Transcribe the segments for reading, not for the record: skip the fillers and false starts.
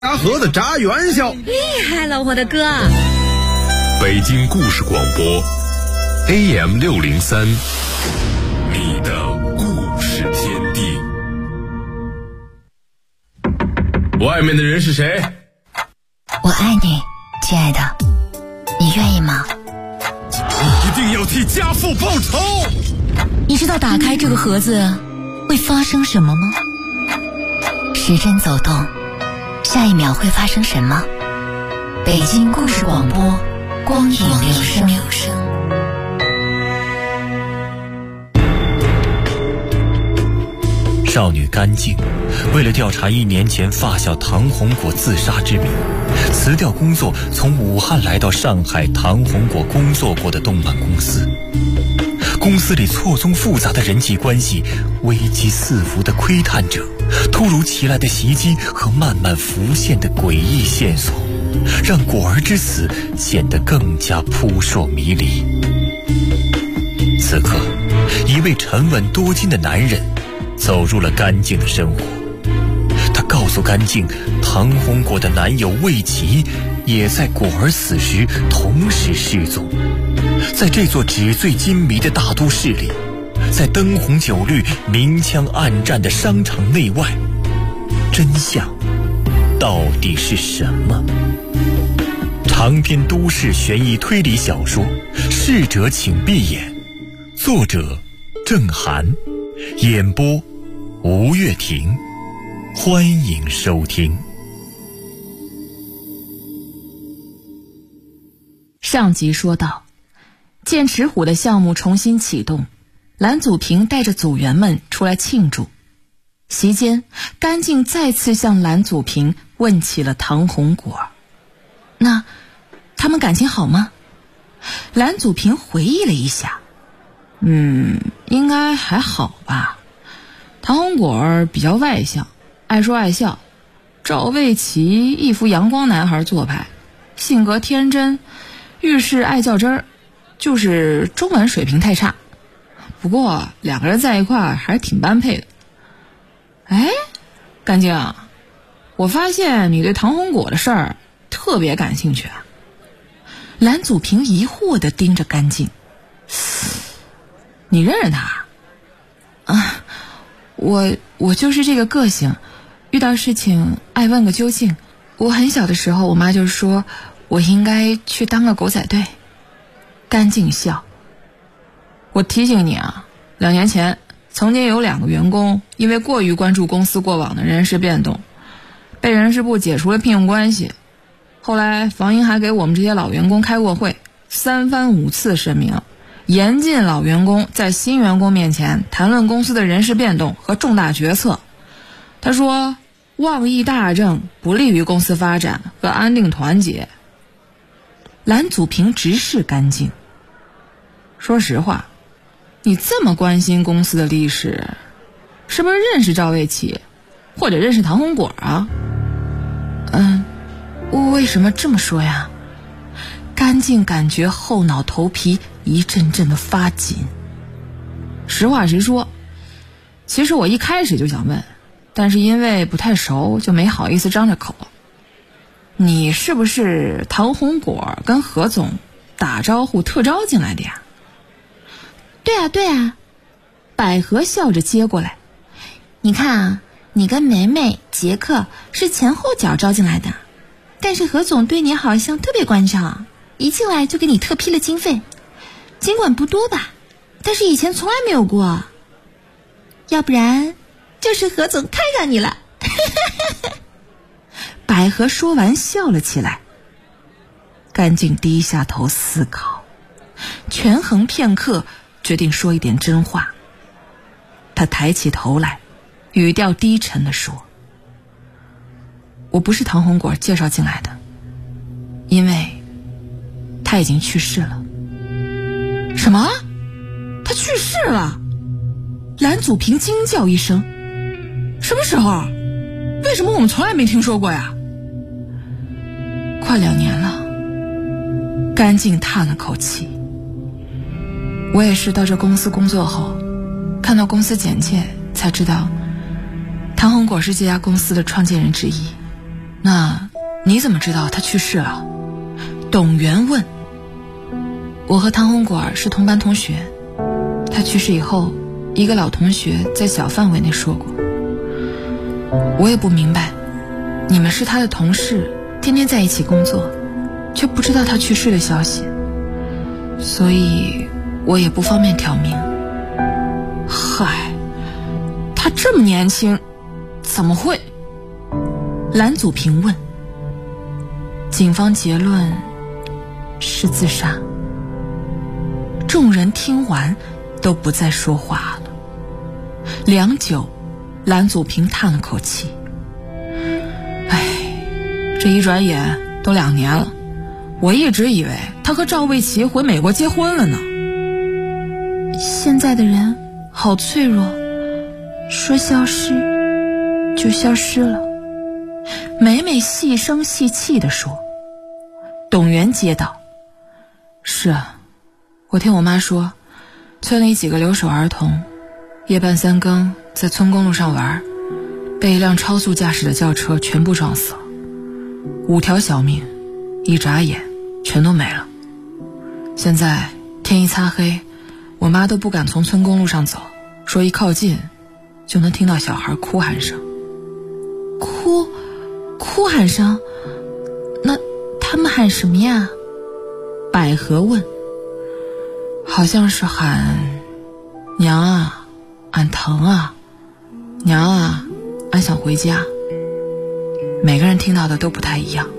沙河的炸元宵， 厉害了，我的哥！ 北京故事广播 AM603，你的故事天地。外面的人是谁？ 我爱你，亲爱的，你愿意吗？ 一定要替家父报仇！ 你知道打开这个盒子会发生什么吗？时针走动，下一秒会发生什么？北京故事广播，光影留声。 少女甘静为了调查1年前发小唐红果自杀之谜，辞掉工作，从武汉来到上海唐红果工作过的动漫公司。公司里错综复杂的人际关系，危机四伏的窥探者，突如其来的袭击和慢慢浮现的诡异线索，让果儿之死显得更加扑朔迷离。此刻，一位沉稳多金的男人走入了甘静的生活。他告诉甘静，唐红果的男友魏琪也在果儿死时同时失踪。在这座纸醉金迷的大都市里，在灯红酒绿、明枪暗战的商场内外，真相到底是什么？长篇都市悬疑推理小说《逝者请闭眼》，作者郑涵，演播吴月婷，欢迎收听。 上集说到，剑齿虎的项目重新启动，蓝祖平带着组员们出来庆祝。席间，甘静再次向蓝祖平问起了唐红果。那他们感情好吗？蓝祖平回忆了一下，应该还好吧。唐红果比较外向，爱说爱笑，赵魏琪一副阳光男孩做派，性格天真，遇事爱较真儿，就是中文水平太差。不过两个人在一块儿还是挺般配的。哎，甘静，我发现你对唐红果的事儿特别感兴趣啊。蓝祖平疑惑地盯着甘静，你认识他啊？我就是这个个性，遇到事情爱问个究竟。我很小的时候，我妈就说我应该去当个狗仔队。甘静笑，我提醒你啊，2年前曾经有2个员工因为过于关注公司过往的人事变动，被人事部解除了聘用关系。后来房银还给我们这些老员工开过会，3番5次声明，严禁老员工在新员工面前谈论公司的人事变动和重大决策。他说，妄议大政不利于公司发展和安定团结。蓝祖平直视甘静，说实话，你这么关心公司的历史，是不是认识赵魏琪，或者认识唐红果啊？为什么这么说呀？甘静感觉后脑头皮一阵阵的发紧。实话实说，其实我一开始就想问，但是因为不太熟，就没好意思张着口。你是不是唐红果跟何总打招呼特招进来的呀？ 对啊， 百合笑着接过来， 你看啊，你跟梅梅、杰克是前后脚招进来的，但是何总对你好像特别关照，一进来就给你特批了经费，尽管不多吧，但是以前从来没有过，要不然就是何总看上你了。 百合说完笑了起来。甘静低下头思考，权衡片刻，决定说一点真话。他抬起头来，语调低沉地说，我不是唐红果介绍进来的，因为他已经去世了。什么？他去世了？蓝祖平惊叫一声，什么时候？为什么我们从来没听说过呀？快2年了。甘静叹了口气，我也是到这公司工作后，看到公司简介才知道唐红果是这家公司的创建人之一。 那你怎么知道他去世了？董源问。我和唐红果是同班同学，他去世以后，一个老同学在小范围内说过。我也不明白，你们是他的同事，天天在一起工作，却不知道他去世的消息，所以我也不方便挑明。嗨，他这么年轻，怎么会？蓝祖平问。警方结论是自杀。众人听完都不再说话了。良久，蓝祖平叹了口气，这一转眼都2年了，我一直以为他和赵卫琪回美国结婚了呢。 现在的人好脆弱，说消失就消失了。 美美细声细气地说。董源接道，是啊，我听我妈说，村里几个留守儿童夜半3更在村公路上玩，被一辆超速驾驶的轿车全部撞死了，5条小命，一眨眼全都没了。现在天一擦黑，我妈都不敢从村公路上走，说一靠近就能听到小孩哭喊声。 哭喊声？那他们喊什么呀？ 百合问。好像是喊娘啊，俺疼啊，娘啊，俺想回家。每个人听到的都不太一样。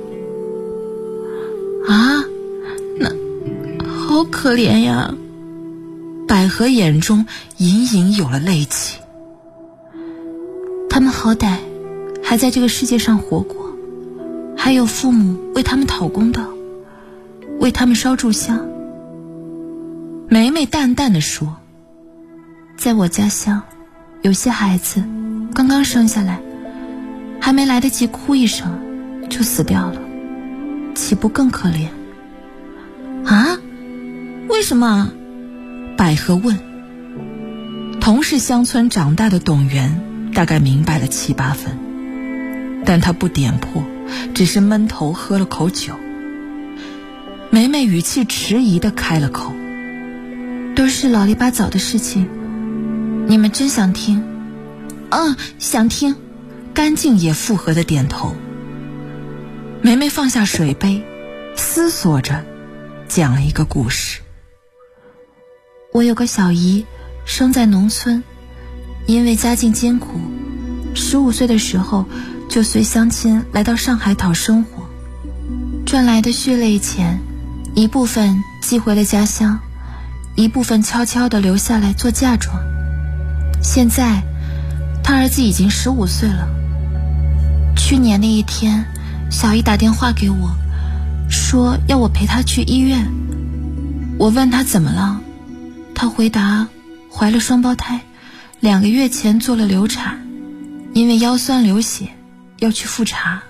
啊，那好可怜呀。 百合眼中隐隐有了泪气。 他们好歹还在这个世界上活过，还有父母为他们讨公道，为他们烧柱香。 梅梅淡淡地说， 在我家乡，有些孩子刚刚生下来，还没来得及哭一声就死掉了，岂不更可怜？啊？为什么？ 百合问。同是乡村长大的董源大概明白了7、8分，但他不点破，只是闷头喝了口酒。梅梅语气迟疑地开了口， 都是老里八早的事情，你们真想听？想听。 干净也附和地点头。梅梅放下水杯，思索着讲了一个故事。 我有个小姨，生在农村，因为家境艰苦，15岁的时候就随乡亲来到上海讨生活，赚来的血泪钱，一部分寄回了家乡，一部分悄悄地留下来做嫁妆。现在他儿子已经15岁了。去年那一天，小姨打电话给我，说要我陪她去医院。我问她怎么了，她回答怀了双胞胎，2个月前做了流产，因为腰酸流血要去复查。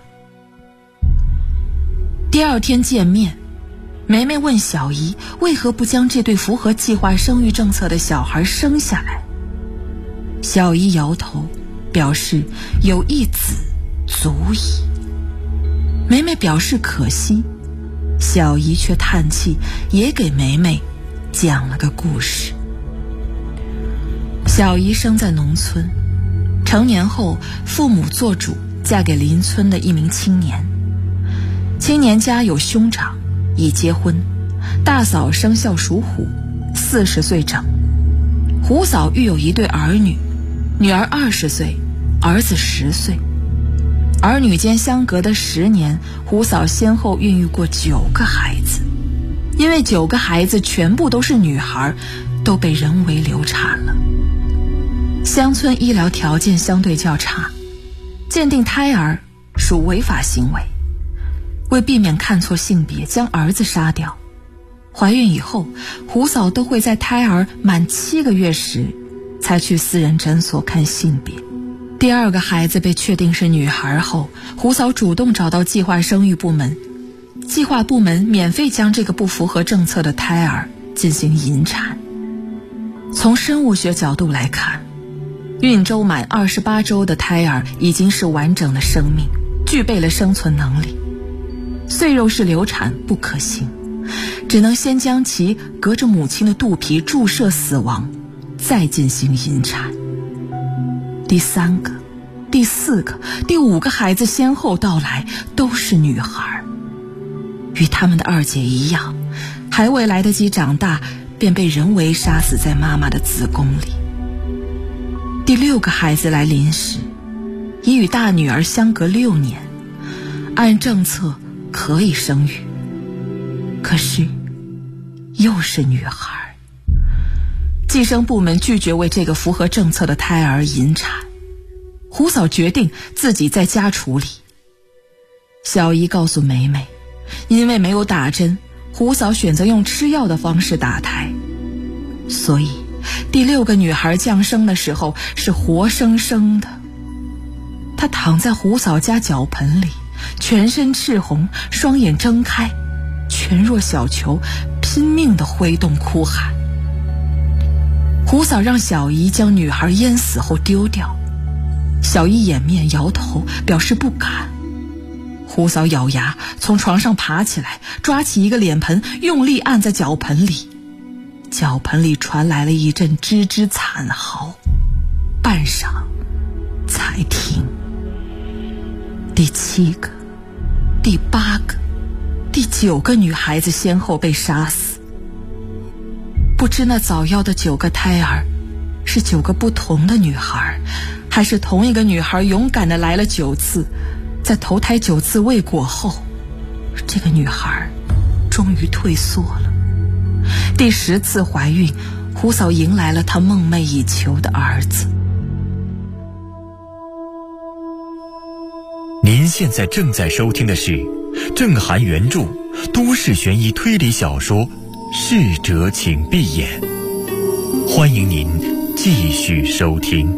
第2天见面，梅梅问小姨为何不将这对符合计划生育政策的小孩生下来。小姨摇头，表示有1子足矣。梅梅表示可惜，小姨却叹气，也给梅梅讲了个故事。小姨生在农村，成年后父母做主嫁给邻村的一名青年。青年家有兄长，已结婚，大嫂生肖属虎，40岁整。虎嫂育有1对儿女，女儿20岁，儿子10岁。儿女间相隔的10年，虎嫂先后孕育过9个孩子，因为9个孩子全部都是女孩，都被人为流产了。乡村医疗条件相对较差，鉴定胎儿属违法行为。为避免看错性别，将儿子杀掉。怀孕以后，虎嫂都会在胎儿满7个月时才去私人诊所看性别。第2个孩子被确定是女孩后，虎嫂主动找到计划生育部门，计划部门免费将这个不符合政策的胎儿进行引产。从生物学角度来看，孕周满28周的胎儿已经是完整的生命， 具备了生存能力。碎肉式流产不可行，只能先将其隔着母亲的肚皮注射死亡，再进行引产。第3个、第4个、第5个孩子先后到来，都是女孩。与他们的2姐一样，还未来得及长大，便被人为杀死在妈妈的子宫里。第6个孩子来临时，已与大女儿相隔6年，按政策可以生育，可是又是女孩。计生部门拒绝为这个符合政策的胎儿引产，胡嫂决定自己在家处理。小姨告诉梅梅，因为没有打针，胡嫂选择用吃药的方式打胎，所以第6个女孩降生的时候是活生生的。她躺在胡嫂家脚盆里，全身赤红，双眼睁开，全若小球，拼命地挥动哭喊。胡嫂让小姨将女孩淹死后丢掉，小姨掩面摇头表示不敢。胡嫂咬牙从床上爬起来，抓起一个脸盆，用力按在脚盆里，脚盆里传来了一阵吱吱惨嚎，半晌才停。第7个、第8个、第9个女孩子先后被杀死。不知那早夭的9个胎儿是9个不同的女孩，还是同一个女孩勇敢地来了9次，在投胎9次未果后，这个女孩终于退缩了。第10次怀孕，胡嫂迎来了她梦寐以求的儿子。 您现在正在收听的是郑涵原著都市悬疑推理小说《逝者请闭眼》，欢迎您继续收听。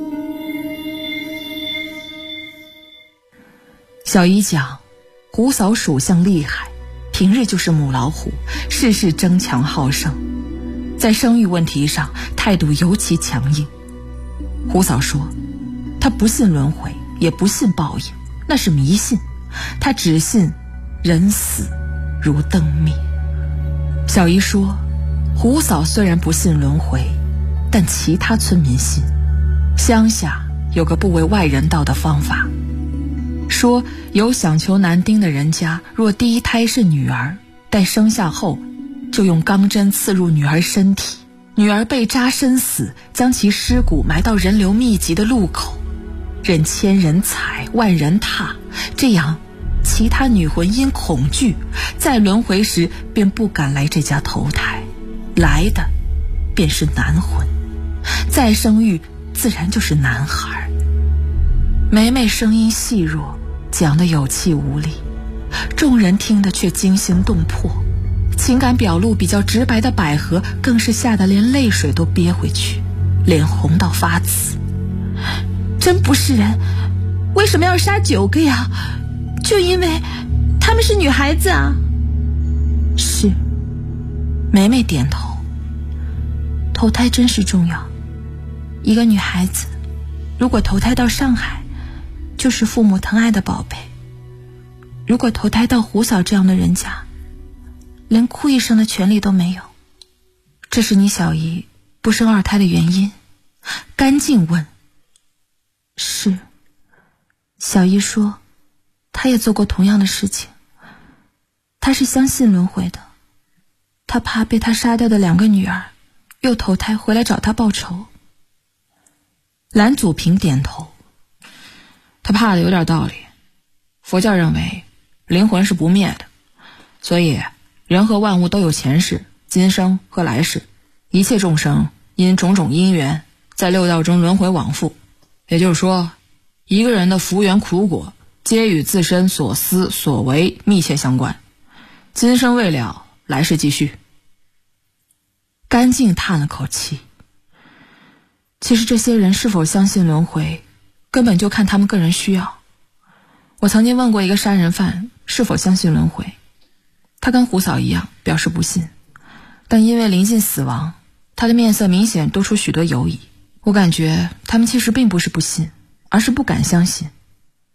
小姨讲，胡嫂属相厉害，平日就是母老虎，事事争强好胜，在生育问题上态度尤其强硬。胡嫂说，她不信轮回，也不信报应，那是迷信，她只信人死如灯灭。小姨说，胡嫂虽然不信轮回，但其他村民信。乡下有个不为外人道的方法，说有想求男丁的人家，若第1胎是女儿，待生下后就用钢针刺入女儿身体，女儿被扎身死，将其尸骨埋到人流密集的路口，任千人踩万人踏，这样其他女魂因恐惧在轮回时便不敢来这家投胎，来的便是男魂，再生育自然就是男孩。梅梅声音细弱，讲得有气无力，众人听得却惊心动魄。情感表露比较直白的百合更是吓得连泪水都憋回去，脸红到发紫。真不是人，为什么要杀9个呀？就因为她们是女孩子啊。是，梅梅点头。投胎真是重要，一个女孩子如果投胎到上海，就是父母疼爱的宝贝；如果投胎到胡嫂这样的人家，连哭一声的权利都没有。这是你小姨不生2胎的原因？干净问。是，小姨说她也做过同样的事情，她是相信轮回的，她怕被她杀掉的2个女儿又投胎回来找她报仇。蓝祖平点头，他怕的有点道理。佛教认为灵魂是不灭的，所以人和万物都有前世、今生和来世，一切众生因种种因缘在6道中轮回往复。也就是说，一个人的福缘苦果皆与自身所思所为密切相关，今生未了，来世继续。干净叹了口气。其实这些人是否相信轮回，根本就看他们个人需要。我曾经问过一个杀人犯是否相信轮回，他跟胡嫂一样表示不信，但因为临近死亡，他的面色明显多出许多犹疑。我感觉他们其实并不是不信，而是不敢相信。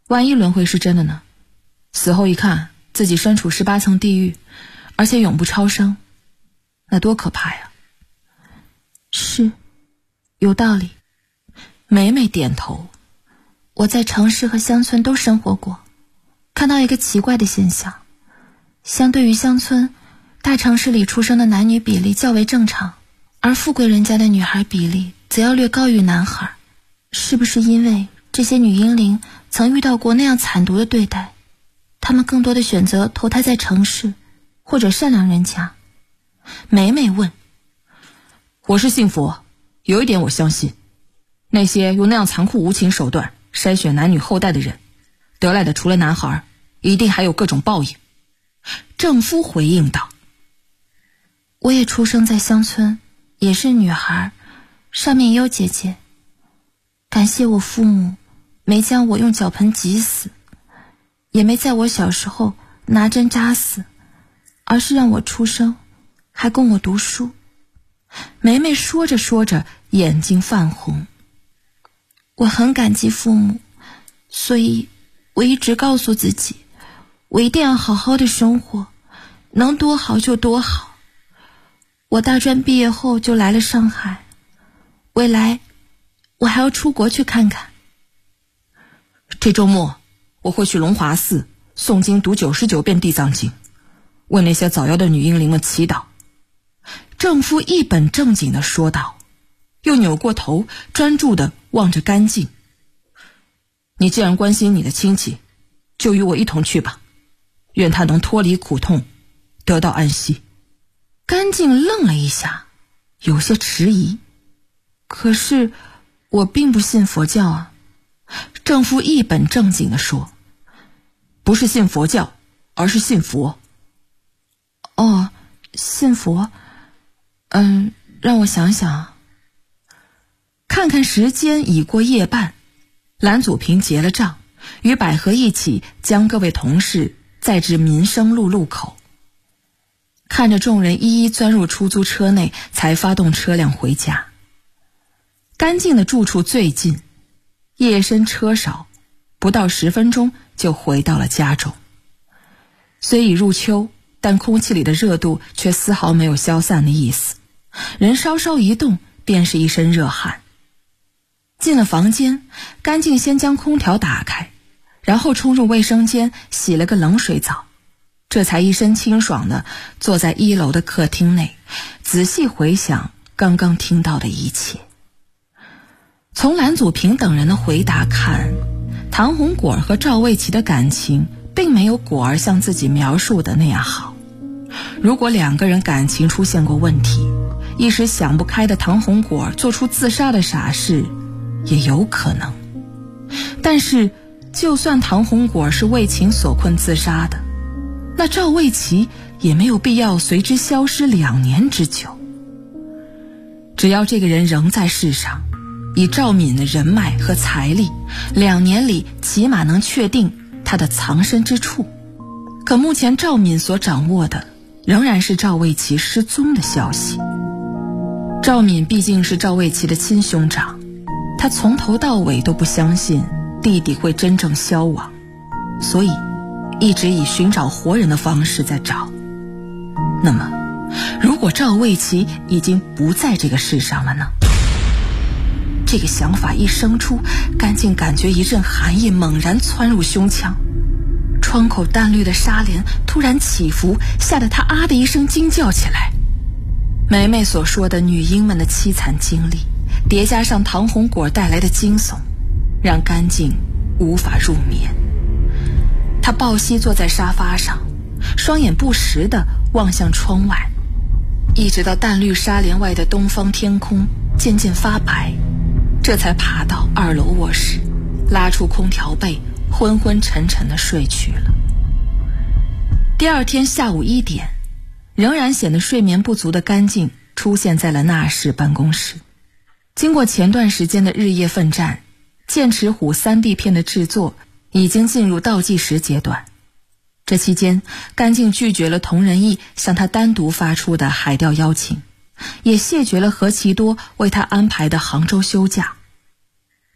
万一轮回是真的呢？死后一看自己身处18层地狱，而且永不超生，那多可怕呀！ 是，有道理。 美美点头。 我在城市和乡村都生活过，看到一个奇怪的现象，相对于乡村，大城市里出生的男女比例较为正常，而富贵人家的女孩比例则要略高于男孩。是不是因为这些女婴灵曾遇到过那样惨毒的对待，她们更多的选择投胎在城市或者善良人家？ 美美问。我是信佛，有一点我相信，那些用那样残酷无情手段筛选男女后代的人，得来的除了男孩，一定还有各种报应。正夫回应道。 我也出生在乡村，也是女孩，上面也有姐姐。感谢我父母没将我用脚盆挤死，也没在我小时候拿针扎死，而是让我出生，还供我读书。 梅梅说着说着眼睛泛红。 我很感激父母，所以我一直告诉自己，我一定要好好的生活，能多好就多好。我大专毕业后就来了上海，未来我还要出国去看看。 这周末我会去龙华寺诵经读99遍地藏经，为那些早夭的女婴灵们祈祷。正夫一本正经地说道，又扭过头专注地望着甘静。你既然关心你的亲戚，就与我一同去吧，愿他能脱离苦痛，得到安息。甘静愣了一下，有些迟疑。可是我并不信佛教啊。正夫一本正经地说，不是信佛教，而是信佛。 哦，信佛。让我想想。 看看时间已过夜半，蓝祖平结了账，与百合一起将各位同事载至民生路路口。看着众人一一钻入出租车内，才发动车辆回家。甘静的住处最近，夜深车少，不到10分钟就回到了家中。虽已入秋，但空气里的热度却丝毫没有消散的意思，人稍稍一动便是一身热汗。进了房间，甘静先将空调打开，然后冲入卫生间洗了个冷水澡，这才一身清爽地坐在1楼的客厅内，仔细回想刚刚听到的一切。从蓝祖平等人的回答看，唐红果和赵卫琪的感情并没有果儿像自己描述的那样好。如果2个人感情出现过问题，一时想不开的唐红果做出自杀的傻事也有可能。但是就算唐红果是为情所困自杀的，那赵卫琪也没有必要随之消失2年之久。只要这个人仍在世上，以赵敏的人脉和财力，2年里起码能确定他的藏身之处。可目前赵敏所掌握的仍然是赵卫琪失踪的消息。赵敏毕竟是赵卫琪的亲兄长，他从头到尾都不相信弟弟会真正消亡，所以一直以寻找活人的方式在找。那么如果赵卫琪已经不在这个世上了呢？这个想法一生出，甘静感觉一阵寒意猛然窜入胸腔，窗口淡绿的纱帘突然起伏，吓得他啊的一声惊叫起来。梅梅所说的女婴们的凄惨经历，叠加上唐红果带来的惊悚，让甘静无法入眠。她抱膝坐在沙发上，双眼不时地望向窗外，一直到淡绿纱帘外的东方天空渐渐发白，这才爬到2楼卧室，拉出空调被，昏昏沉沉地睡去了。第二天下午1点，仍然显得睡眠不足的甘静出现在了那室办公室。经过前段时间的日夜奋战，剑齿虎 3D 片的制作已经进入倒计时阶段。这期间，甘静拒绝了佟仁义向他单独发出的海钓邀请，也谢绝了何其多为他安排的杭州休假。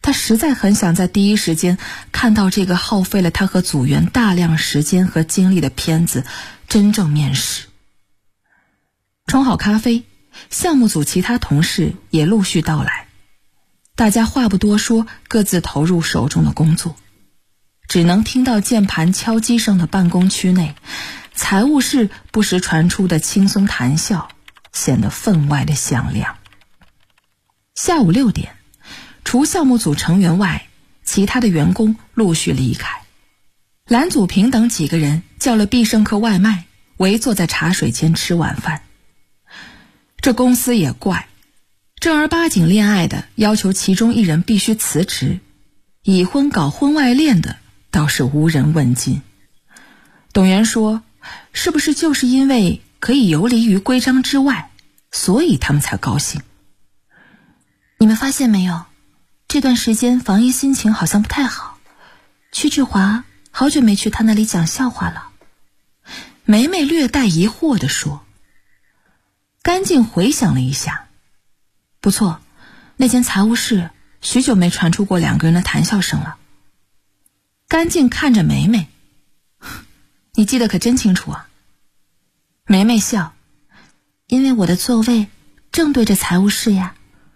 他实在很想在第一时间看到这个耗费了他和组员大量时间和精力的片子真正面世。冲好咖啡，项目组其他同事也陆续到来，大家话不多说，各自投入手中的工作。只能听到键盘敲击声的办公区内，财务室不时传出的轻松谈笑显得分外的响亮。下午6点，除项目组成员外，其他的员工陆续离开。蓝祖平等几个人叫了必胜客外卖，围坐在茶水间吃晚饭。这公司也怪，正儿八经恋爱的要求其中一人必须辞职，已婚搞婚外恋的倒是无人问津。董源说，是不是就是因为可以游离于规章之外，所以他们才高兴？你们发现没有，这段时间防疫心情好像不太好，屈志华好久没去他那里讲笑话了。梅梅略带疑惑地说。甘静回想了一下，不错，那间财务室许久没传出过2个人的谈笑声了。甘静看着梅梅，你记得可真清楚啊。梅梅笑，因为我的座位正对着财务室呀。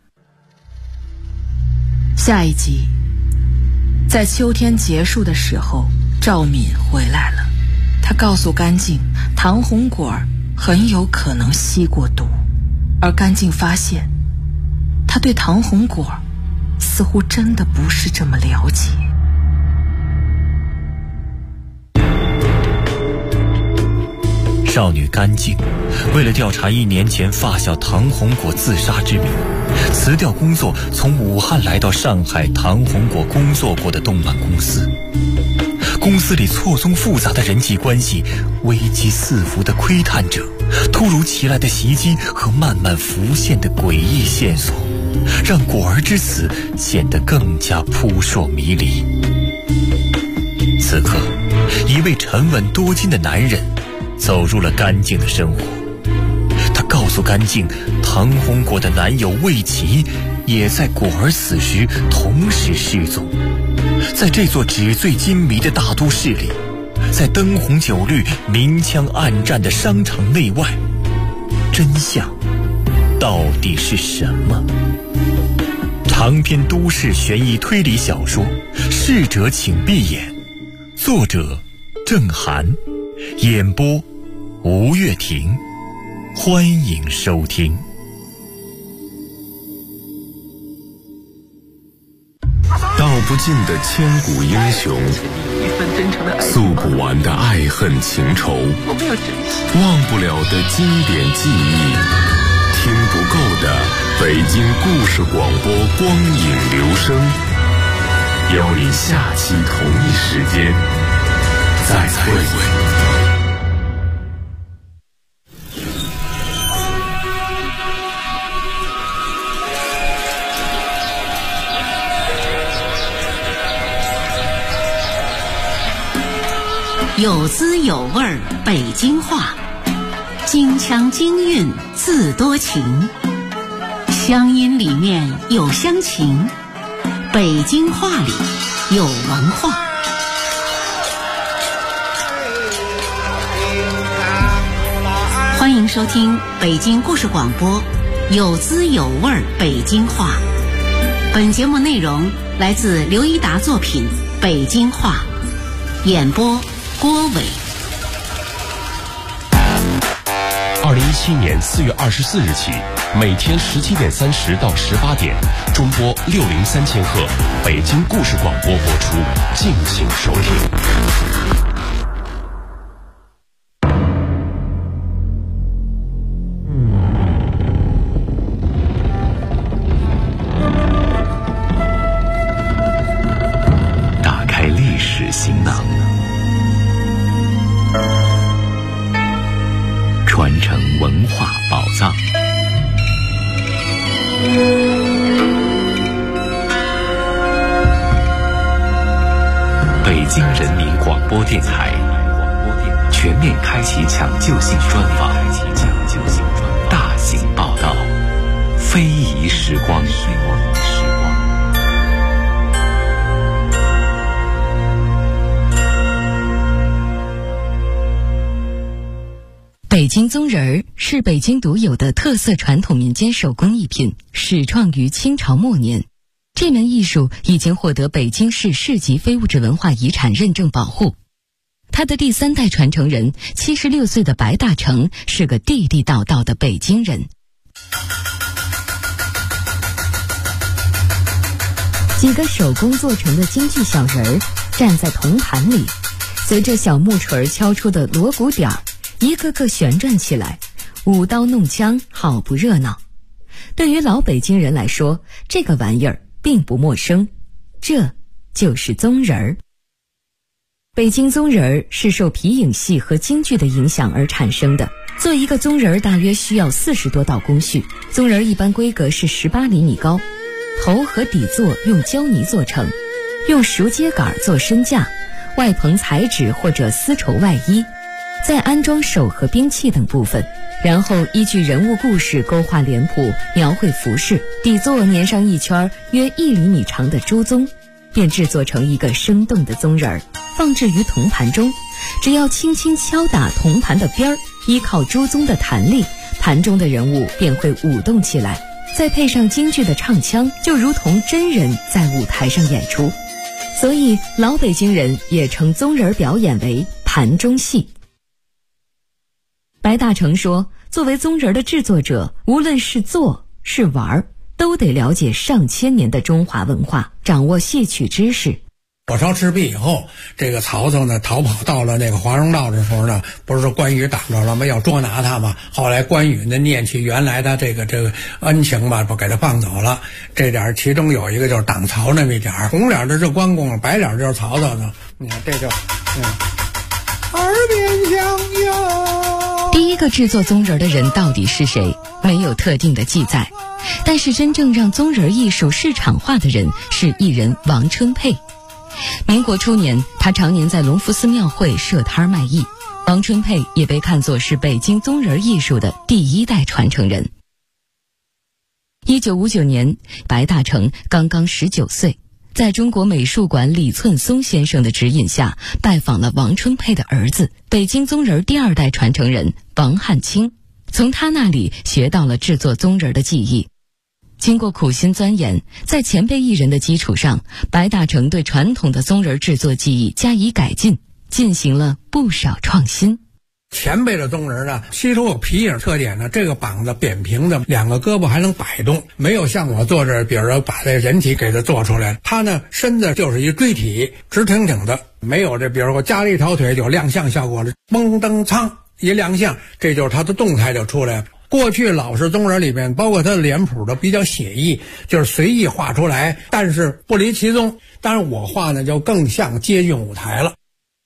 下一集，在秋天结束的时候，赵敏回来了。她告诉甘静，唐红果儿很有可能吸过毒，而甘静发现，她对唐红果儿似乎真的不是这么了解。 少女甘静为了调查1年前发小唐红果自杀之谜，辞掉工作，从武汉来到上海唐红果工作过的动漫公司。公司里错综复杂的人际关系，危机四伏的窥探者，突如其来的袭击和慢慢浮现的诡异线索，让果儿之死显得更加扑朔迷离。此刻，一位沉稳多金的男人走入了甘静的生活。他告诉甘静，唐红果的男友魏琪也在果儿死时同时失踪。在这座纸醉金迷的大都市里，在灯红酒绿、明枪暗战的商场内外，真相到底是什么？长篇都市悬疑推理小说《逝者请闭眼》，作者郑涵，演播吴月婷，欢迎收听。 道不尽的千古英雄，诉不完的爱恨情仇，忘不了的经典记忆，听不够的北京故事广播光影留声，邀你下期同一时间再会。 有滋有味儿北京话，京腔京韵字多情，乡音里面有乡情，北京话里有文化。欢迎收听北京故事广播有滋有味儿北京话。本节目内容来自刘一达作品《北京话》，演播郭伟。 2017年4月24日起，每天17点30到18点，中波603000赫，北京故事广播播出，敬请收听。 打开历史行囊，传承文化宝藏。北京人民广播电台全面开启抢救性专访，大型报道，非遗时光。 北京宗人是北京独有的特色传统民间手工艺品，始创于清朝末年。这门艺术已经获得北京市市级非物质文化遗产认证保护。他的第3代传承人76岁的白大成是个地地道道的北京人。几个手工做成的京剧小人儿站在铜盘里，随着小木锤敲出的锣鼓点儿，一个个旋转起来，舞刀弄枪，好不热闹。对于老北京人来说，这个玩意儿并不陌生，这就是宗人儿。北京宗人儿是受皮影戏和京剧的影响而产生的。做一个宗人儿大约需要40多道工序。宗人儿一般规格是18厘米高，头和底座用胶泥做成，用熟秸秆做身架，外棚彩纸或者丝绸外衣，再安装手和兵器等部分，然后依据人物故事勾画脸谱，描绘服饰，底座粘上一圈约1厘米长的朱宗，便制作成一个生动的宗人儿，放置于铜盘中。只要轻轻敲打铜盘的边儿，依靠朱宗的弹力，盘中的人物便会舞动起来，再配上京剧的唱腔，就如同真人在舞台上演出。所以老北京人也称宗人表演为盘中戏。白大成说，作为宗人的制作者，无论是做是玩，都得了解上千年的中华文化，掌握戏曲知识。 火烧赤壁以后，这个曹操呢逃跑到了那个华容道的时候呢，不是说关羽挡着了吗？要捉拿他嘛。后来关羽呢念起原来的这个恩情吧，不给他放走了。这点其中有一个就是挡曹那么一点，红脸的是关公，白脸就是曹操呢。你看这就耳边响哟。 第一个制作宗人的人到底是谁？没有特定的记载。但是真正让宗人艺术市场化的人是艺人王春佩。民国初年，他常年在隆福寺庙会设摊卖艺。王春佩也被看作是北京宗人艺术的第1代传承人。1959年，白大成刚刚19岁，在中国美术馆李寸松先生的指引下，拜访了王春佩的儿子，北京宗人第2代传承人王汉卿，从他那里学到了制作宗人的技艺。经过苦心钻研，在前辈艺人的基础上，白大成对传统的宗人制作技艺加以改进，进行了不少创新。 前辈的宗人呢，吸收有皮影特点呢，这个膀子扁平的，2个胳膊还能摆动，没有像我做这，比如说把这人体给它做出来，他呢身子就是一锥体，直挺挺的，没有这，比如说加了一条腿就亮相效果了，嘣噔噌一亮相，这就是他的动态就出来了。过去老式宗人里面，包括他的脸谱的比较写意，就是随意画出来，但是不离其宗。当然我画呢就更像接近舞台了。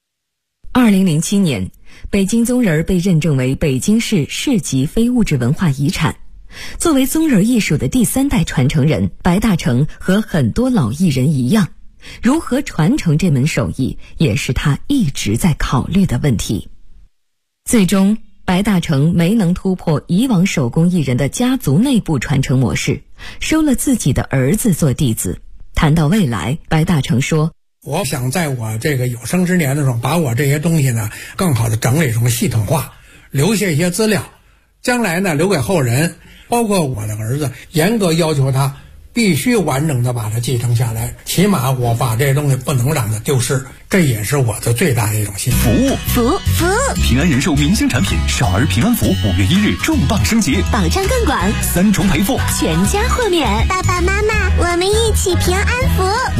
2007年，北京宗人被认证为北京市市级非物质文化遗产。作为宗人艺术的第3代传承人，白大成和很多老艺人一样，如何传承这门手艺，也是他一直在考虑的问题。最终白大成没能突破以往手工艺人的家族内部传承模式，收了自己的儿子做弟子。谈到未来，白大成说， 我想在我这个有生之年的时候，把我这些东西呢更好的整理成系统化，留下一些资料，将来呢留给后人，包括我的儿子，严格要求他必须完整的把它继承下来，起码我把这些东西不能让它丢失，这也是我的最大的一种心。 服务，平安人寿明星产品少儿平安符5月1日重磅升级， 保障更广， 3重赔付， 全家豁免。爸爸妈妈，我们一起平安福。